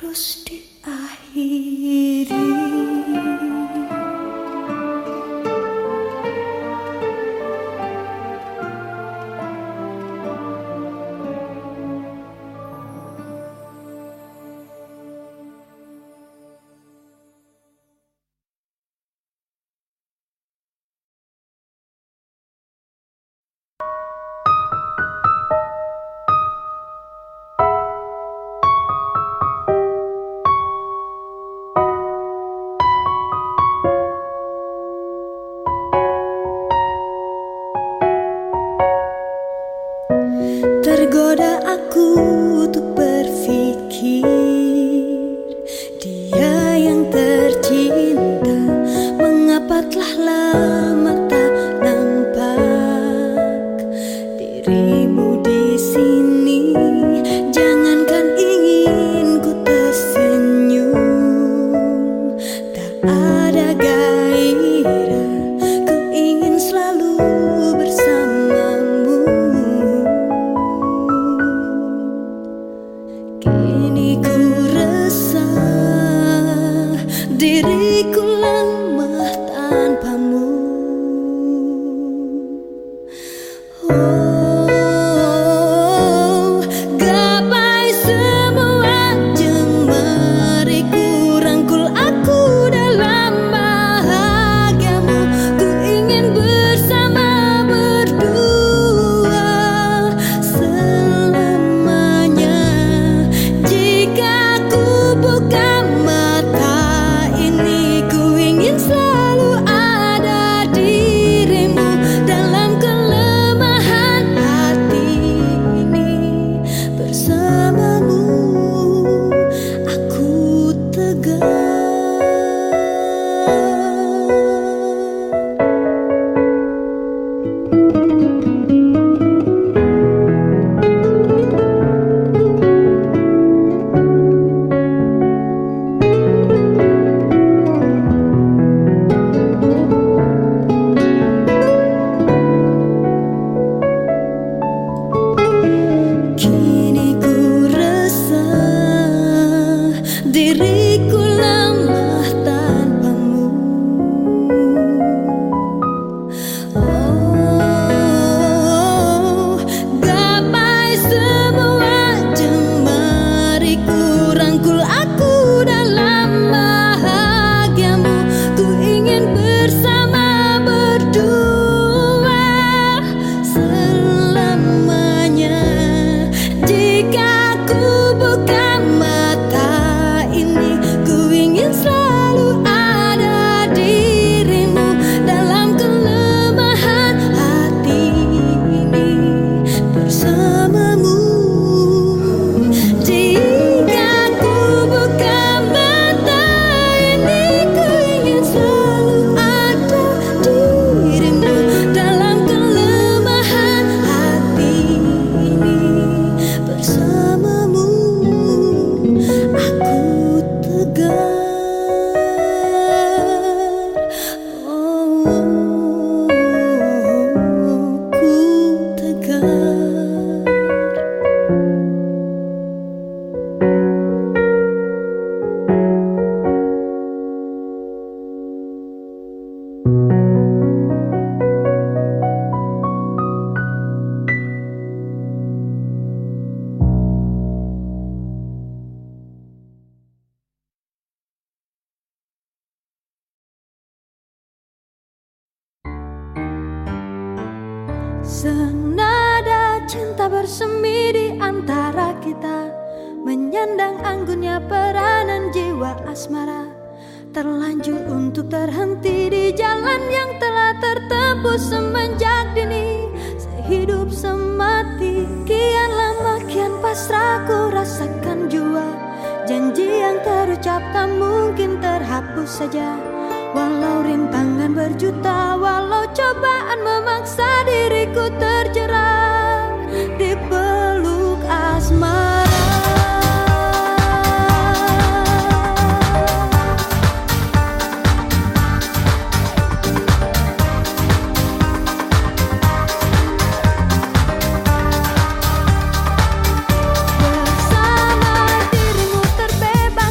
harus diakhiri. Tergoda aku untuk berpikir dia yang tercinta, mengapa telah lama tak nampak dirimu di sini. Jangankan ingin ku tersenyum, tak ada gairah, ku ingin selalu bersamamu. Kini ku resah, diriku lemah tanpamu. Oh, gapai semua jemariku, rangkul aku dalam bahagiamu. Ku ingin bersama berdua selamanya. Jika ku buka mata ini, ku ingin selalu ada dirimu dalam kelemahan hati ini. Bersamamu aku tegar. Kini ku resah, diriku lemah tanpamu. Oh, gapai semua jemariku, rangkul aku dalam bahagiamu. Ku ingin bersama berdua selamanya. Jika ku buka mata ini, ku ingin selalu ada dirimu dalam kelemahan hati ini. Bersamamu. Jika ku buka mata ini, ku ingin selalu ada dirimu dalam kelemahan hati ini. Bersamamu aku tegar. Oh, ku tegar. Senada cinta bersemi di antara kita, menyandang anggunnya peranan jiwa asmara. Terlanjur untuk terhenti di jalan yang telah tertempuh semenjak dini. Sehidup semati, kian lama kian pasrah ku rasakan jua. Janji yang terucap tak mungkin terhapus saja. Walau rintangan berjuta, walau cobaan memaksa diriku terjerat di peluk asmara. Bersama dirimu terbebas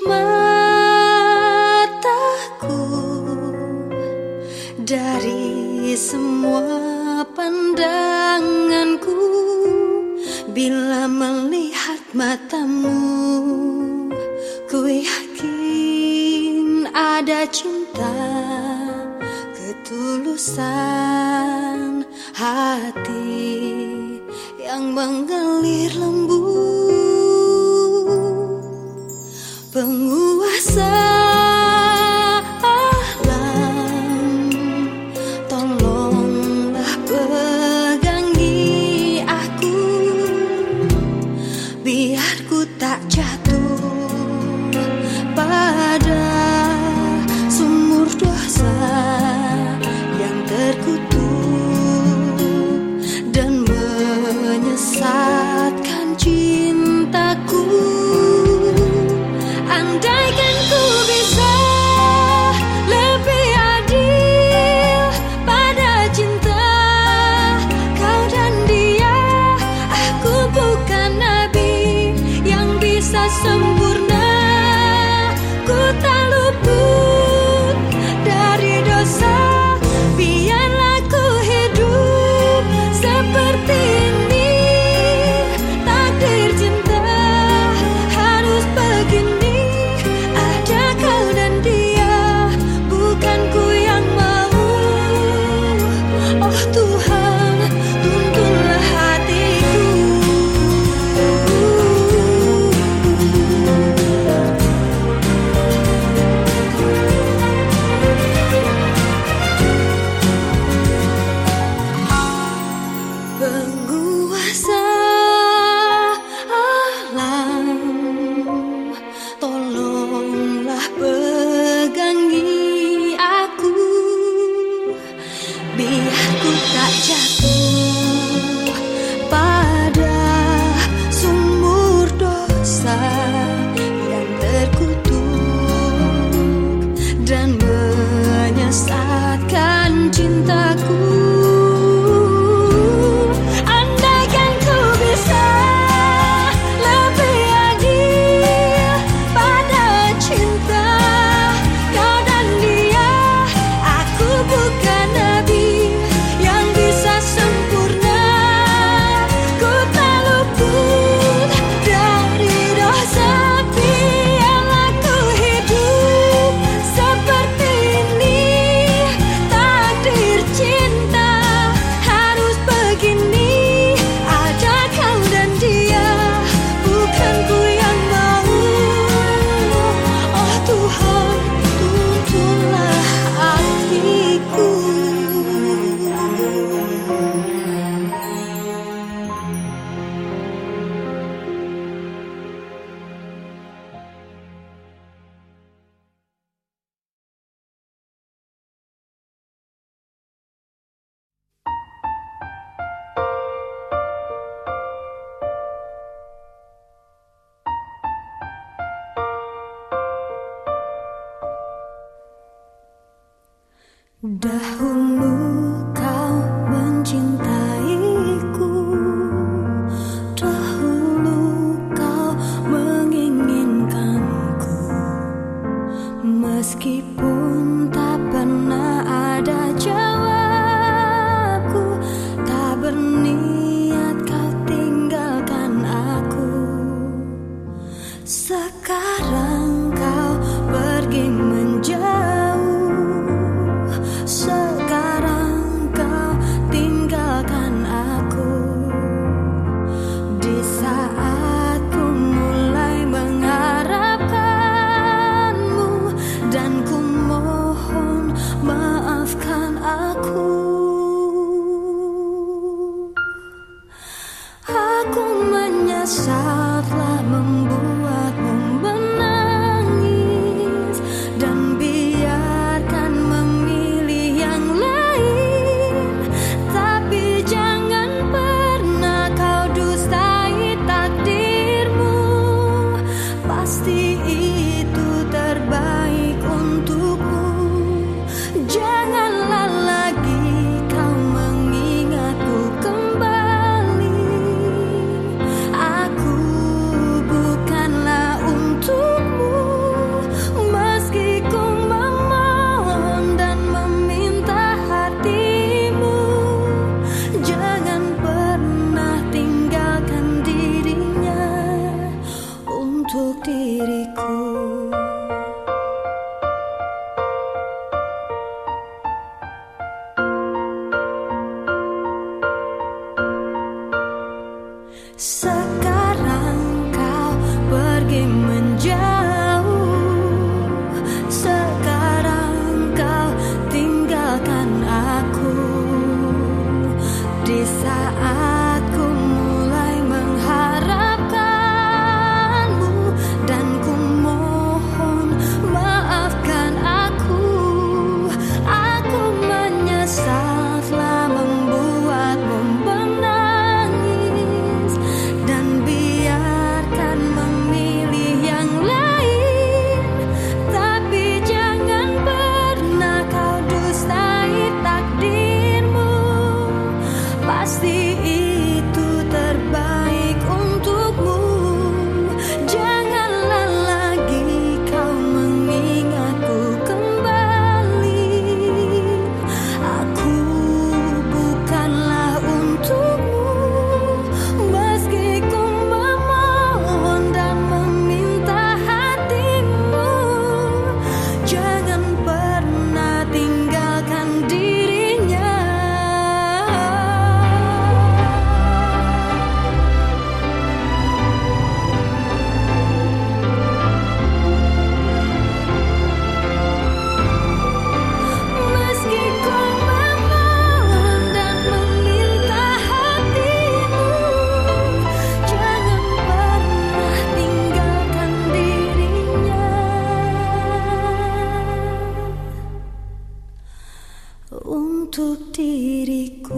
mataku dari semua pandanganku bila melihat matamu. Ku yakin ada cinta, ketulusan hati yang mengalir lembut. Penguasa alam, tolonglah pegangi aku, biar ku tak jatuh pada sumur dosa yang terkutuk dan menyesatkan cintaku. Andaikan ku bisa lebih adil pada cinta kau dan dia, aku bukan nabi yang bisa sempurna. Ku tak luput dari dosa, biarlah ku hidup seperti ini. Takdir cinta harus begini, ada kau dan dia, bukan ku yang mau. Oh Tuhan, tuntunlah hatiku. Penguasa alam, tolonglah pegangi aku, biar ku tak jatuh pada sumur dosa yang terkutuk dan menyesatkan cintaku. Andaikan ku bisa lebih adil pada cinta kau dan dia, aku bukan nabi yang bisa sempurna. Ku tak luput dari dosa, biarlah ku hidup seperti ini. Takdir cinta harus begini, ada kau dan dia, bukan ku yang mau. Oh Tuhan, tuntunlah hatiku. Dahulu kau mencintaiku, dahulu kau menginginkanku, meskipun tak pernah ada jawabku, tak berniat kau tinggalkan aku. Sekarang kau pergi menjauh, sekarang kau tinggalkan aku. Di saat ku mulai mengharapkanmu, dan ku mohon maafkan aku. Aku menyesal telah membuatmu menangis, dan biarkan memilih yang lain. Tapi jangan pernah kau dustai takdirmu, pasti itu terbaik untukmu. Janganlah lagi kau mengingatku kembali. Aku bukan Sekarang kau pergi menjauh, sekarang kau tinggalkan aku. Di saat ku mulai mengharapkanmu dan ku mohon maafkan aku. Aku menyesal telah membuatmu menangis dan biarkan memilih yang lain. Tapi jangan pernah kau dustai takdirmu. Pasti itu terbaik untukmu. Janganlah lagi kau mengingatku kembali. Aku bukanlah untukmu. Meski ku memohon dan meminta hatimu, jangan pernah tinggalkan dirinya. Meski ku memohon dan meminta hatimu, jangan pernah tinggalkan dirinya. Untuk diriku.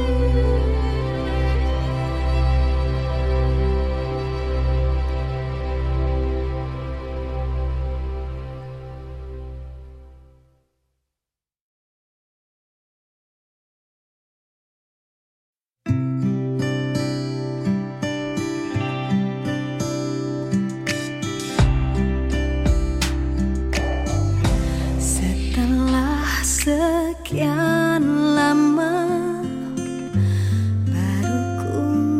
Setelah sekian lama baru ku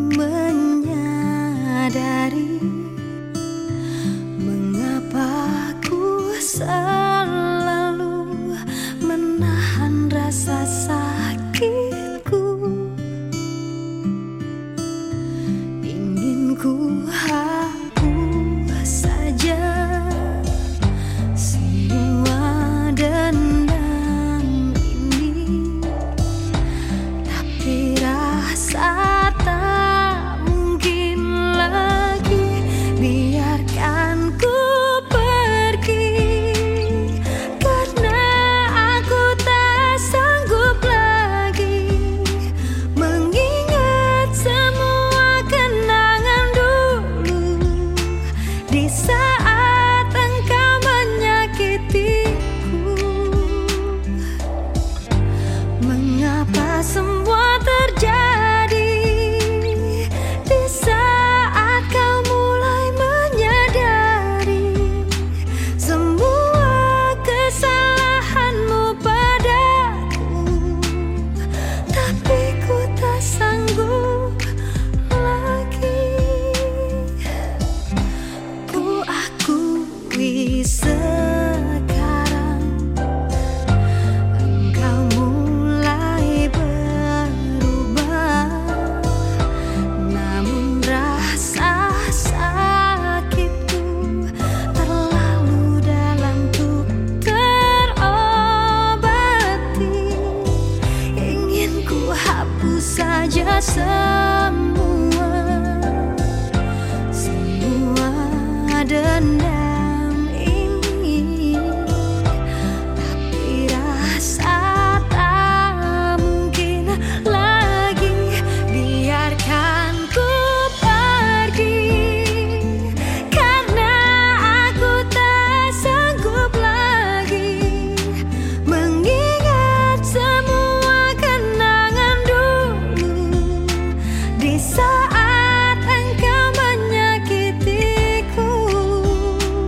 menyadari mengapa ku selalu menahan rasa sakitku. Ingin ku hapus saja semua dendam ini, tapi rasa tak mungkin lagi. Biarkan ku pergi, karena aku tak sanggup lagi mengingat semua kenangan dulu. Di saat engkau menyakitiku, mengapa semua terjadi? Di saat kau mulai menyadari semua kesalahanmu padaku, tapi ku tak sanggup lagi. Ku akui sekarang engkau mulai berubah, namun rasa sakitku terlalu dalam untuk terobati. Ingin ku hapus saja semua dendam ini, tapi rasa tak mungkin lagi. Biarkan ku pergi, karena aku tak sanggup lagi mengingat semua kenangan dulu. Di saat engkau menyakitiku,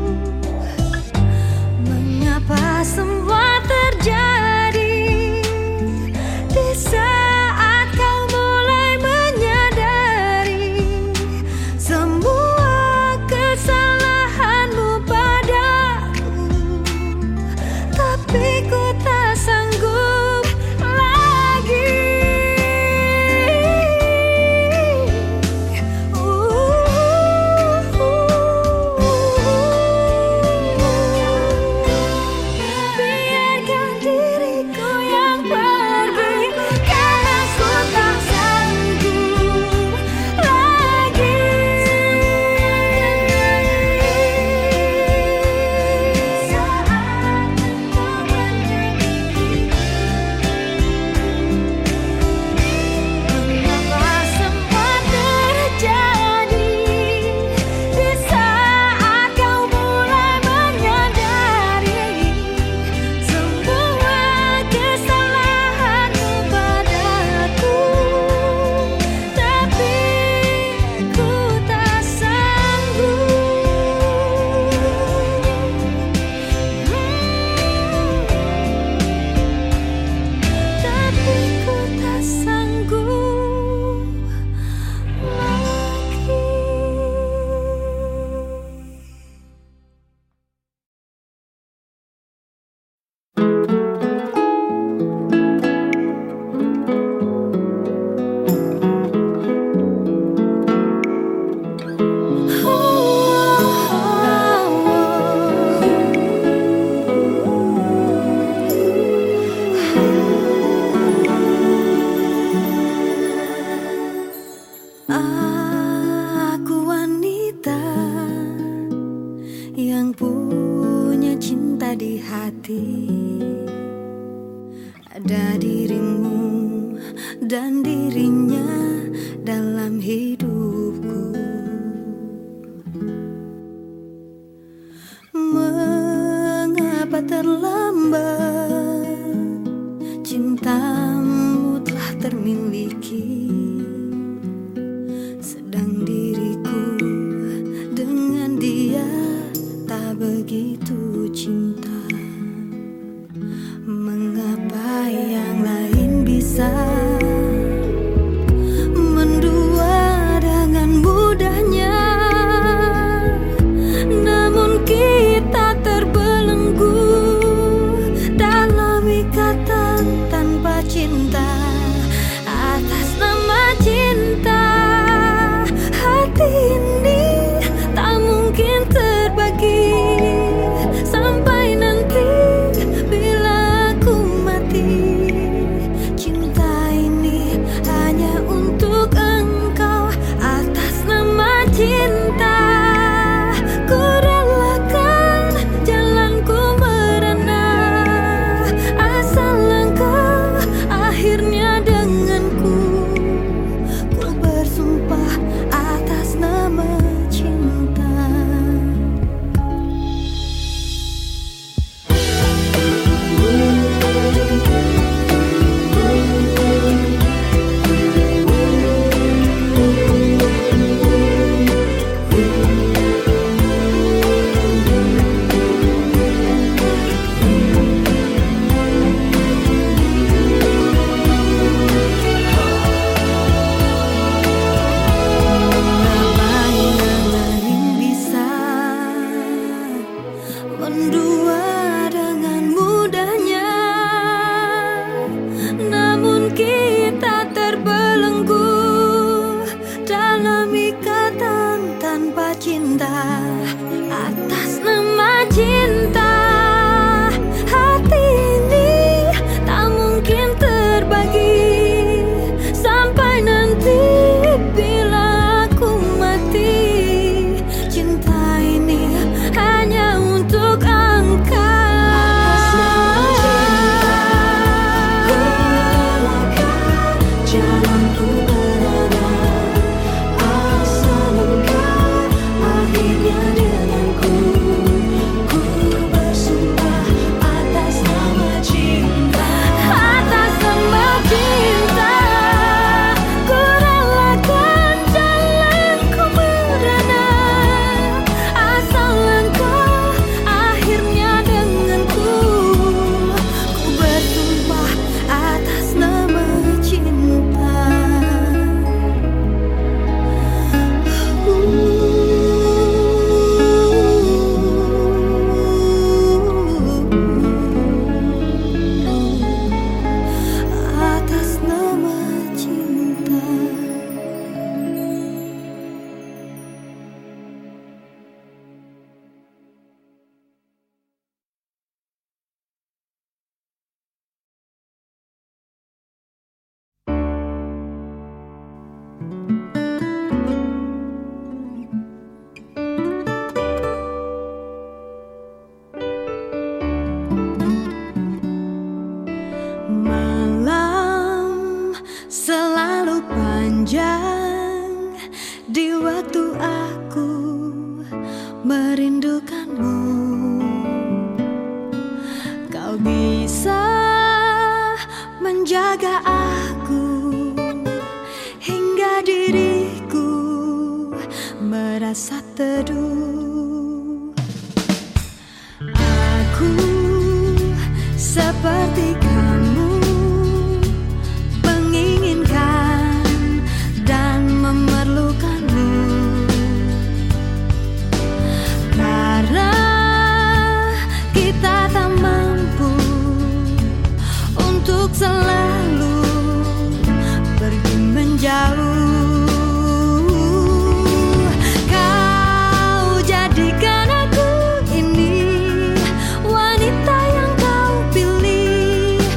ini tak mungkin terbagi sampai nanti bila aku mati. Cinta ini hanya untuk engkau atas nama cinta. Ku relakan jalanku merana asal engkau akhirnya denganku. Ku bersumpah atas nama cinta. Mendua dengan mudahnya, namun kita terbelenggu dalam ikatan tanpa cinta. Atas nama cinta, hati ini tak mungkin terbagi sampai nanti bila aku mati. Cinta ini hanya untuk engkau. Jalanku berada asal engkau akhirnya denganku. Ku bersumpah atas nama cinta. Atas nama cinta, ku relakan jalanku merana asal engkau akhirnya denganku. Ku bersumpah atas nama cinta. Atas nama cinta. Malam selalu panjang di waktu aku merindukanmu. Kau bisa menjaga aku hingga diriku merasa teduh. Aku seperti kamu menginginkan dan memerlukanmu, karena kita tak mampu untuk selalu pergi menjauh. Kau jadikan aku ini wanita yang kau pilih.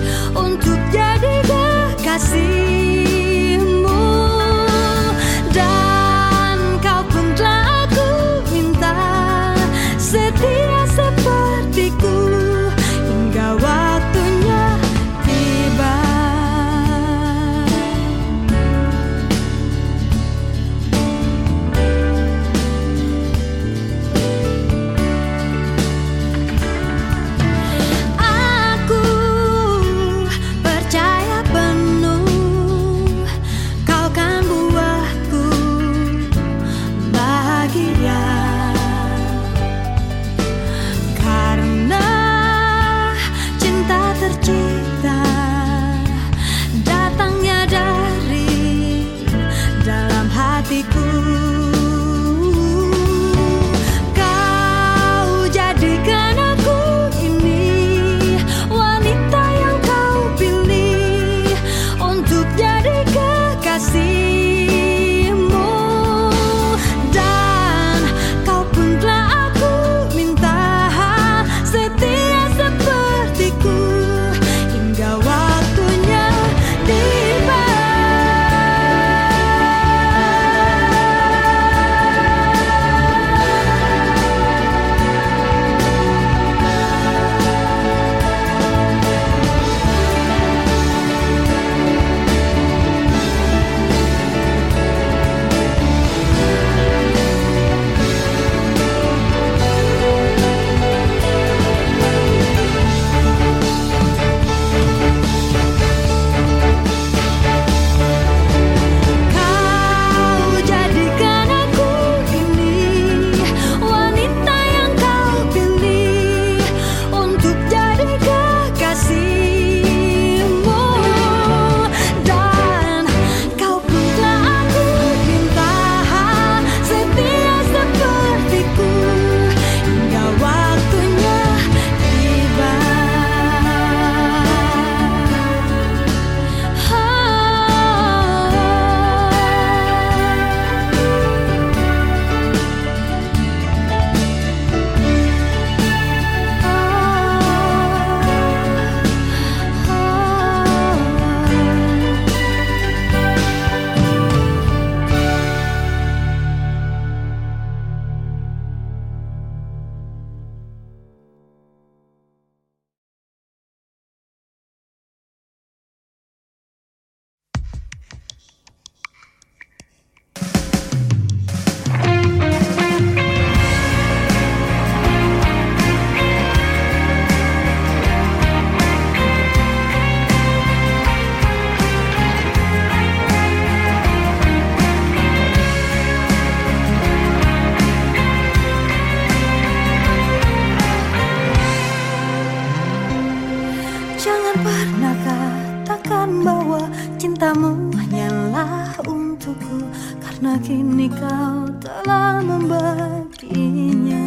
bisa membaginya.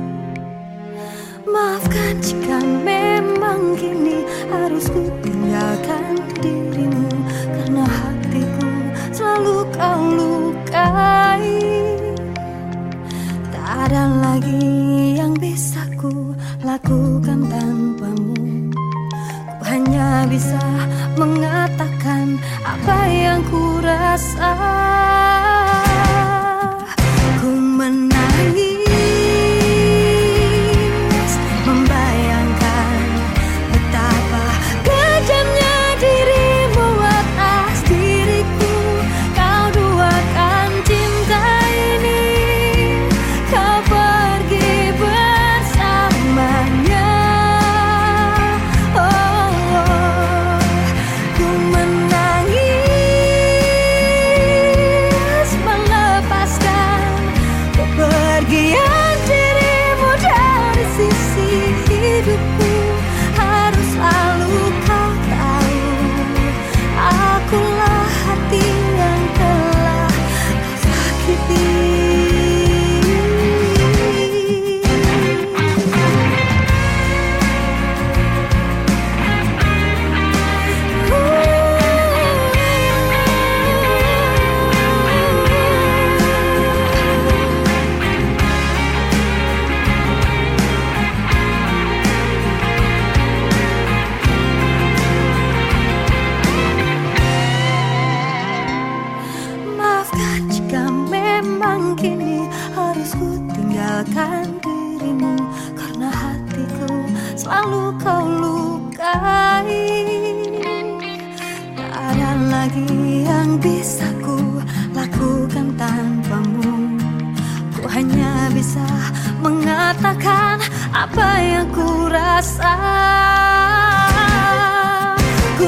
Maafkan jika memang kini harus ku tinggalkan dirimu, karena hatiku selalu kau lukai. Tak ada lagi yang bisa ku lakukan tanpamu. Ku hanya bisa mengatakan apa yang ku rasa. Ku menangis membayangkan betapa kejamnya dirimu atas diriku. Kau duakan cinta ini, kau pergi bersamanya. Ku menangis melepaskan kepergian dirimu dari sisi hidupku. Harus selalu kau tahu, akulah hati yang telah kau sakiti. Maafkan jika memang kini harus ku tinggalkan dirimu, karena hatiku selalu kau lukai. Tak ada lagi yang bisa ku lakukan tanpamu. Ku hanya bisa mengatakan apa yang ku rasa. Ku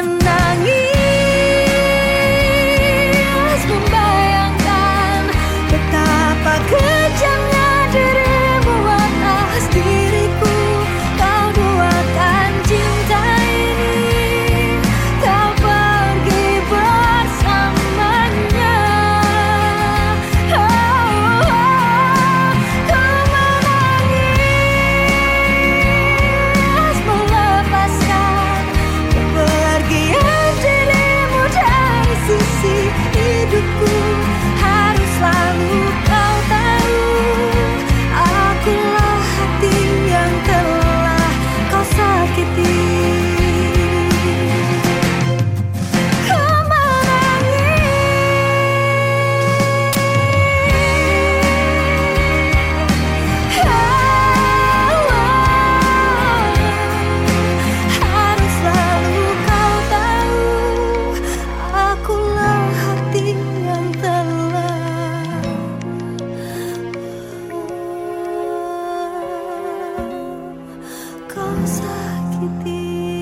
menangis membayangkan betapa kejamnya dirimu atas diriku. Kau duakan cinta ini, kau pergi bersamanya. Ku menangis melepaskan kepergian dirimu dari sisi hidupku. Harus selalu kau tahu, akulah hati yang telah kau sakiti. Ku harus selalu kau tahu, akulah hati yang telah kau sakiti.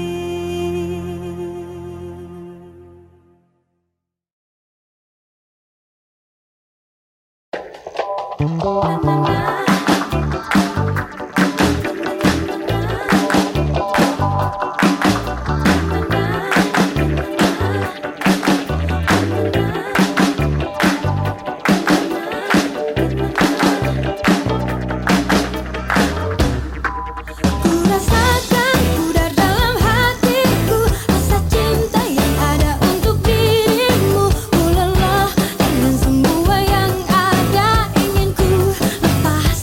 Ku rasakan pudar dalam hatiku rasa cinta yang ada untuk dirimu. Ku lelah dengan semua yang ada, ingin ku lepas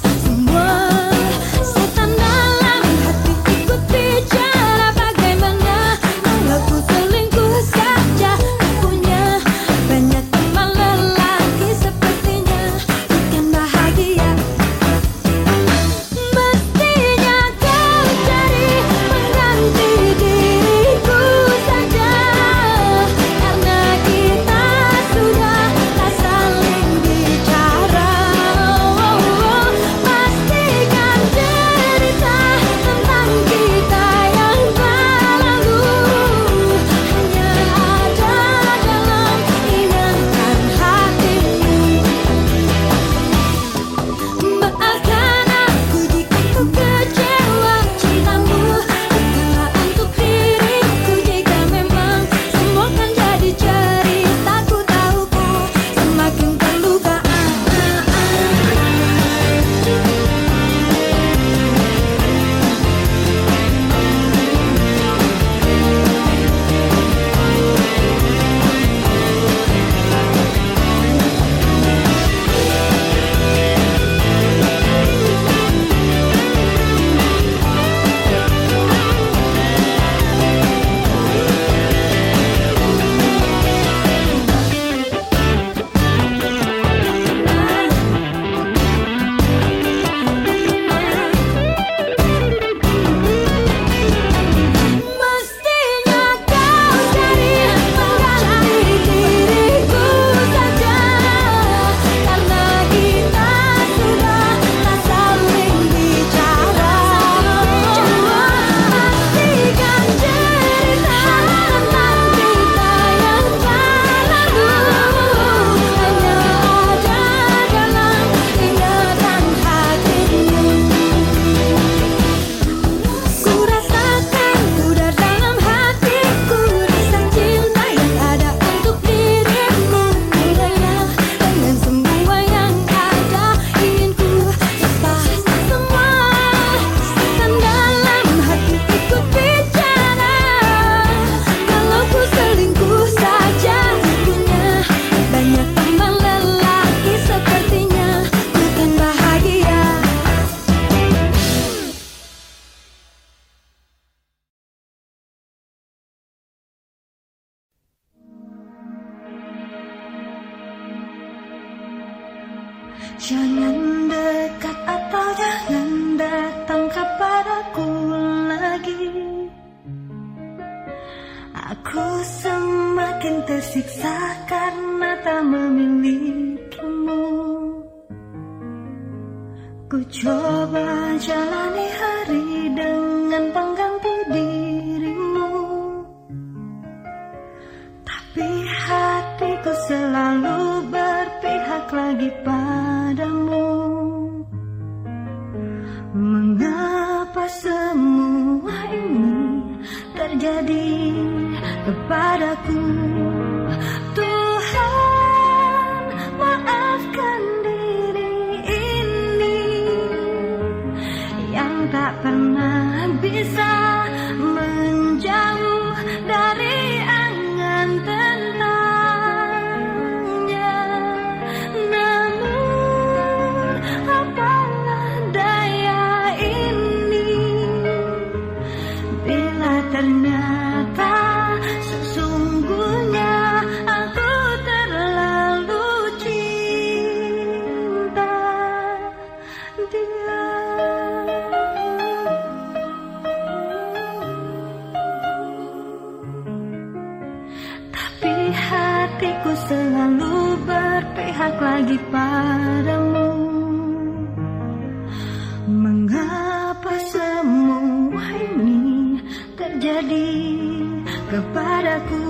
Jangan dekat atau jangan datang kepadaku lagi. Aku semakin tersiksa karena tak memilikimu. Ku coba jalani hari dengan pengganti dirimu, tapi hatiku selalu berpihak lagi padamu. Mengapa semua ini terjadi kepadaku? Tuhan, maafkan diri ini yang tak pernah bisa menjauh dari angan tentangnya. Namun apalah daya ini bila ternyata sesungguhnya aku terlalu cinta dia. Tapi hatiku selalu berpihak lagi padamu. Mengapa semua ini terjadi kepadaku?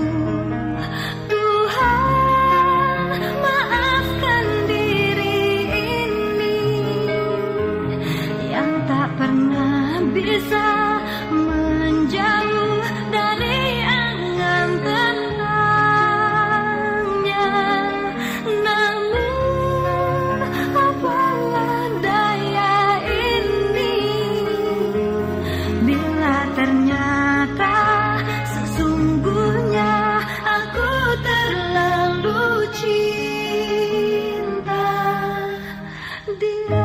Tuhan, maafkan diri ini yang tak pernah bisa menjauh dari angan tentangnya. Namun apalah daya ini bila ternyata sesungguhnya aku terlalu cinta dia.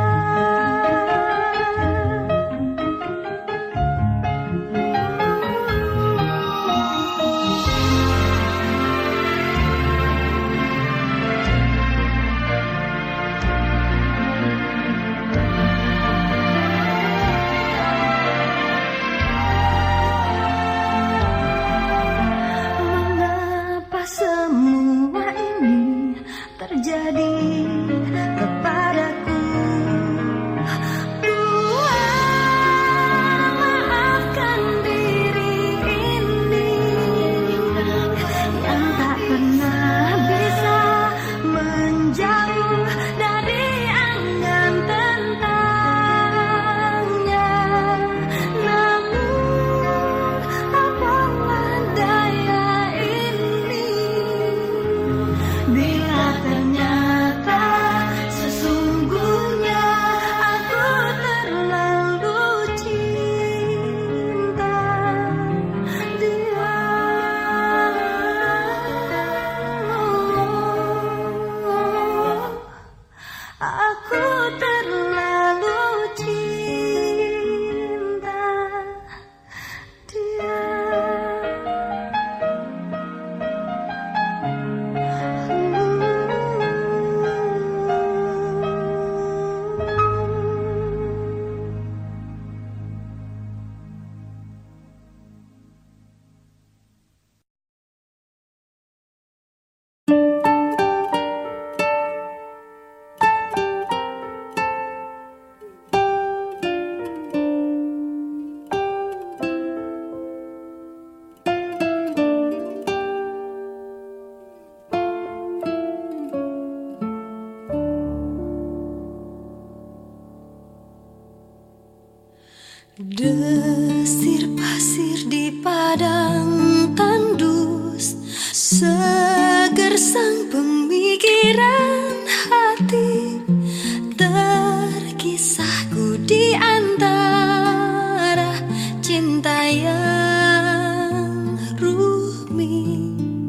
Mengapa semua ini terjadi kepadaku? Tuhan, maafkan diri ini yang tak pernah bisa menjauh dari angan tentangnya. Namun apalah daya ini bila ternyata sesungguhnya aku terlalu cinta dia. Aku terlalu cinta dia. Desir pasir di padang tandus, segersang pemikiran hati, terkisahku di antara cinta yang rumit.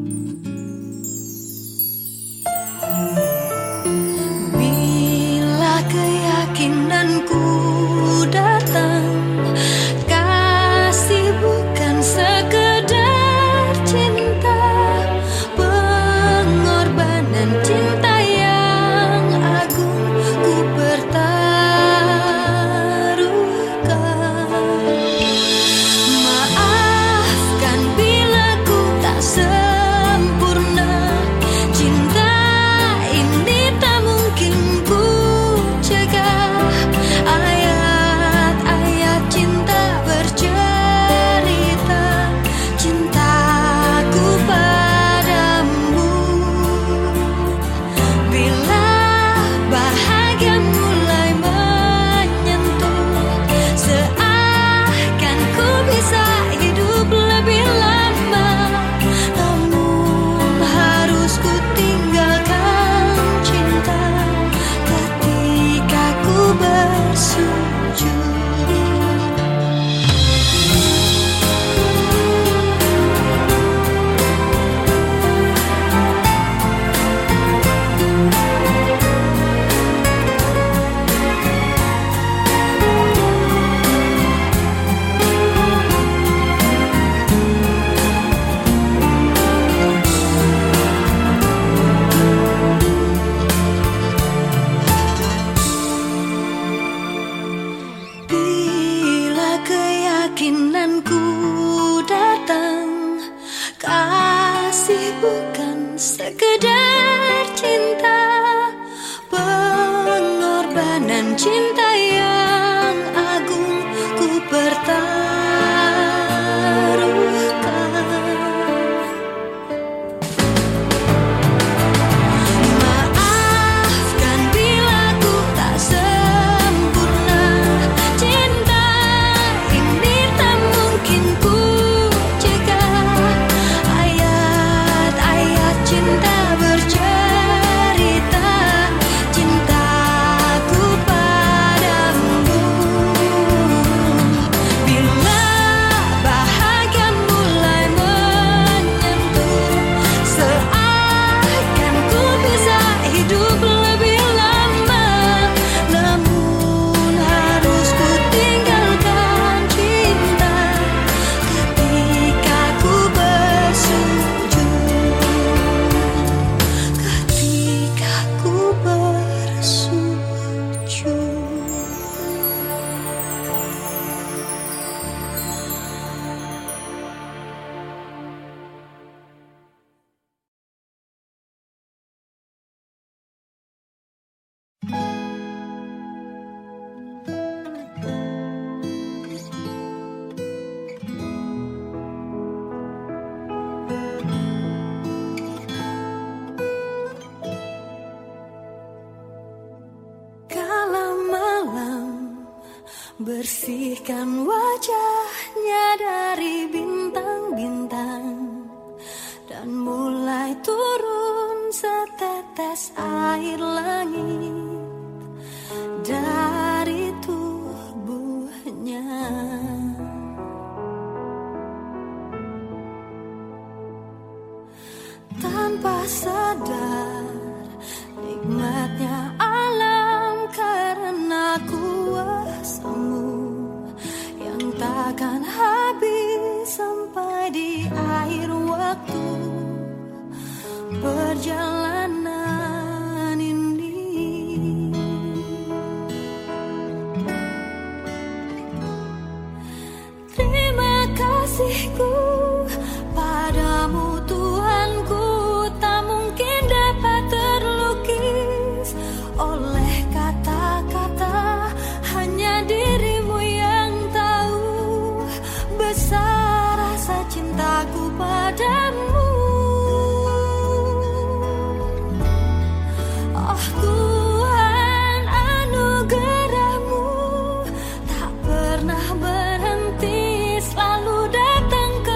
Bila keyakinanku datang, kasih bukan sekedar cinta, pengorbanan cinta dan cinta yang agung ku pertaruhkan. Maafkan bila ku tak sempurna, cinta ini tak mungkin ku cegah. Ayat-ayat cinta bercerita cintaku padamu. Bila bahagia mulai menyentuh, seakan ku bisa hidup lebih lama. Namun harus ku tinggalkan cinta ketika ku bersujud. Ketika ku bersujud. Kala malam bersihkan wajahnya dari bintang-bintang, dan mulai turun setetes air langit dari tubuhnya. Tanpa sadar nikmatnya alam karena kuasamu yang takkan habis sampai di akhir waktu perjalanan ini. Terima kasihku padamu Tuhanku, tak mungkin dapat terlukis oleh kata-kata. Hanya dirimu yang tahu besar rasa cintaku padamu. Oh Tuhan, anugerahmu tak pernah berhenti, selalu datang ke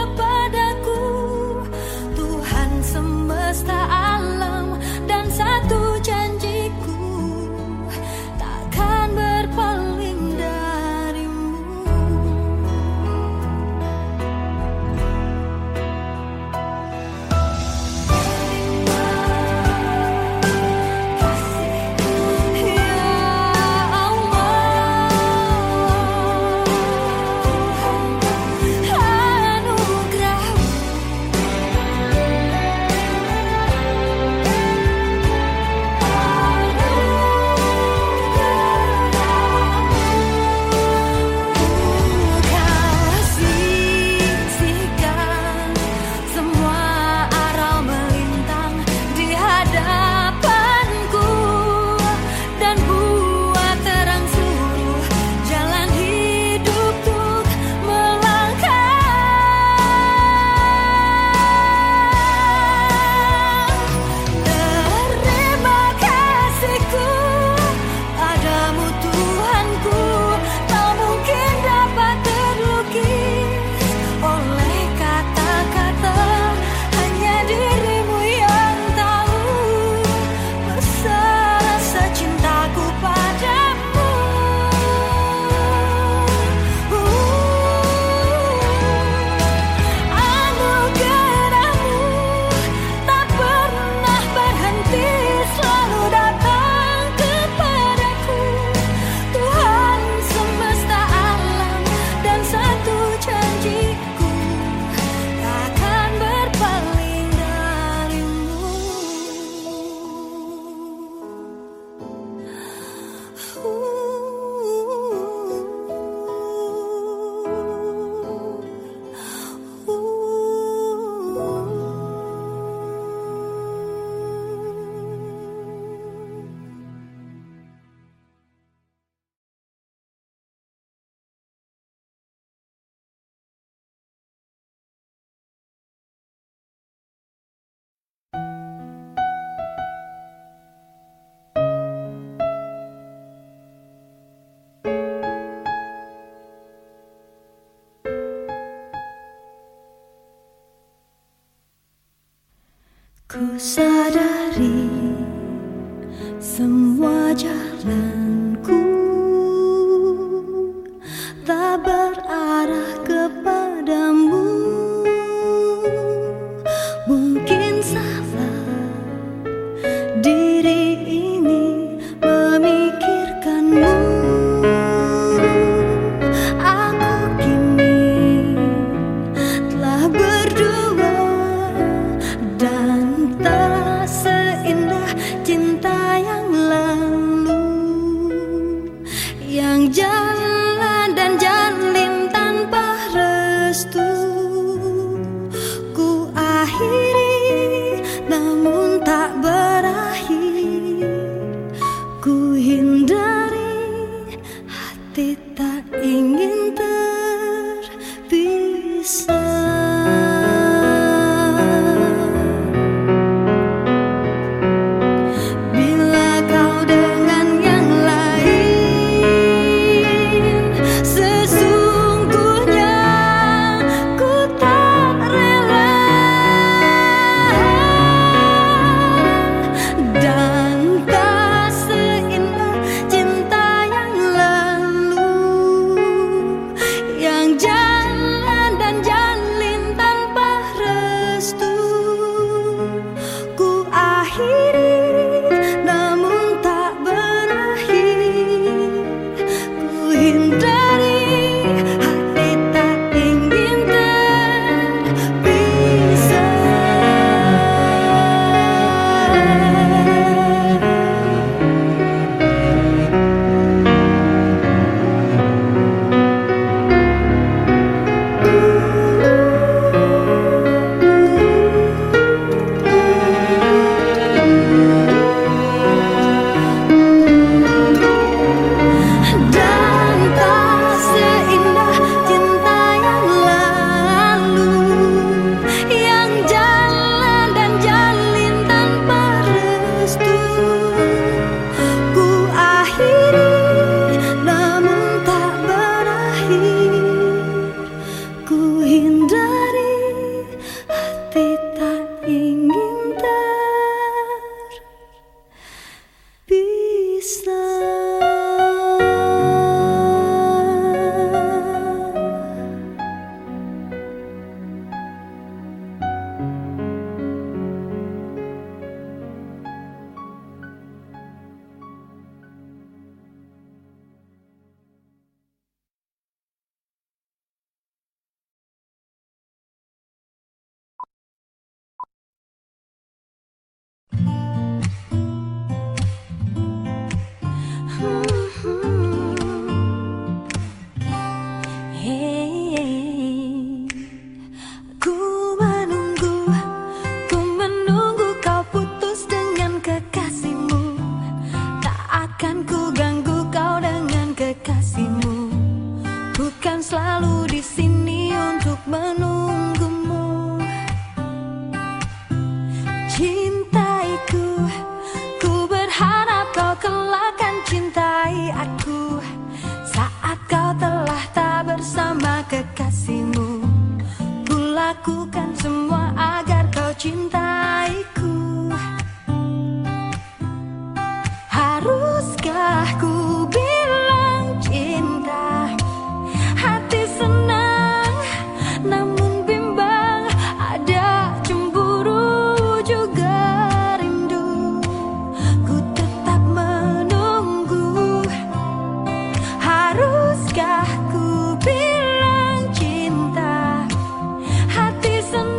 Ku sadari semua jalanku tak berarah kepadamu. Mungkin salah diri ini memikirkanmu. Aku kini telah berdua dan tak seindah cinta yang lalu, yang jalan dan jalin tanpa restu. Ku akhiri namun tak berakhir. Ku hindari, hati tak ingin terpisah. Bila kau dengan yang lain, sesungguhnya ku tak rela. Dan tak seindah cinta yang lalu, yang jalan dan jalin tanpa restu. Ku akhiri namun tak berakhir. Ku hindari, hati tak ingin terpisah. Dan tak seindah cinta yang lalu, yang jalan dan jalin tanpa restu. Ku akhiri namun tak berakhir. Ku hindari, hati tak ingin Ku menunggu kau putus dengan kekasihmu. Tak akan ku ganggu kau dengan kekasihmu. Bukan selalu di sini untuk menunggumu. Cintaiku, ku berharap kau kelak akan cintai aku. Saat kau telah tak bersama kekasihmu, ku lakukan semua agar kau cintaiku. Haruskah ku bilang cinta? Hati senang namun bimbang, ada cemburu juga rindu. Ku tetap menunggu. Haruskah ku bilang cinta? Hati senang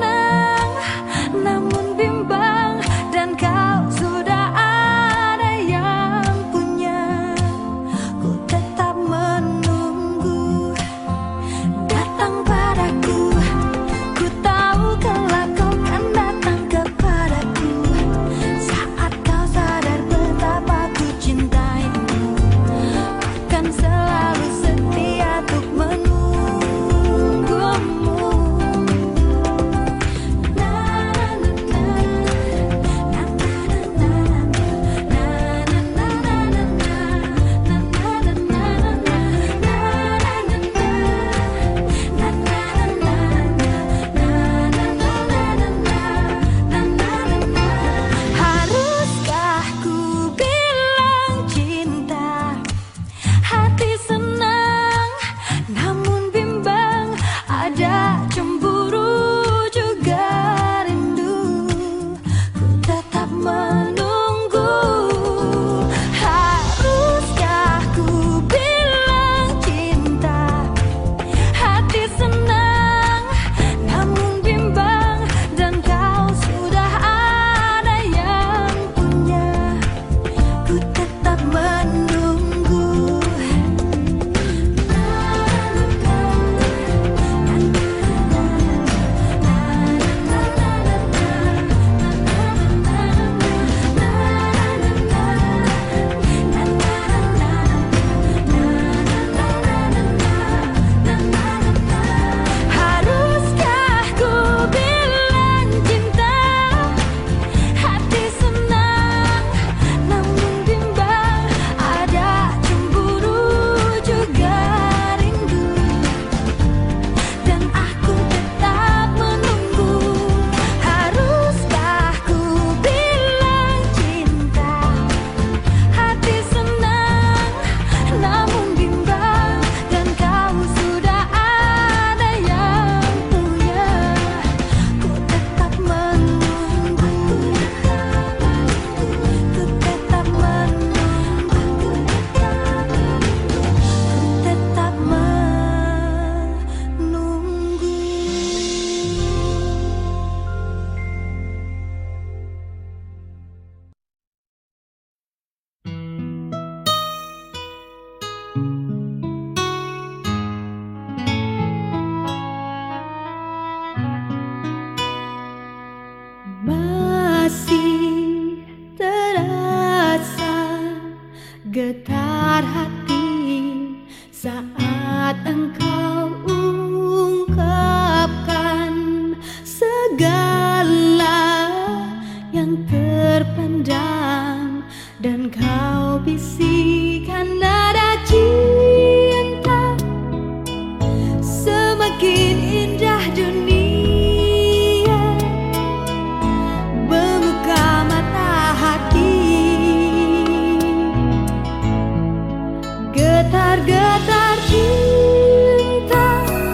Getar-getar cinta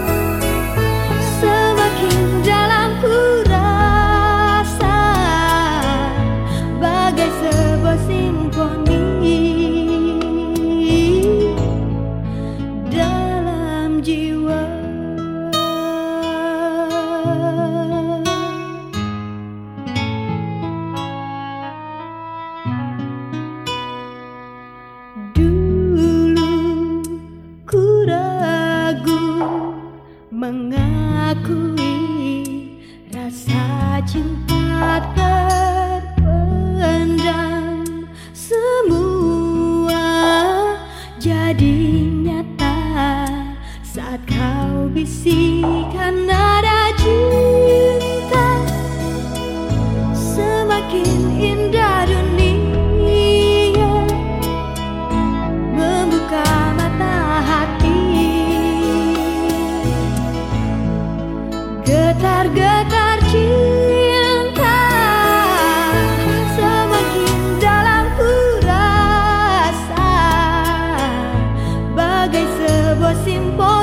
semakin dalam ku rasa, bagai sebuah simfoni dalam jiwa. Mengakui rasa cinta terpendam, semua jadi nyata saat kau bisikan nada cinta. Semakin indah dunia membuka mata hati. Getar-getar cinta semakin dalam ku rasa, bagai sebuah simfoni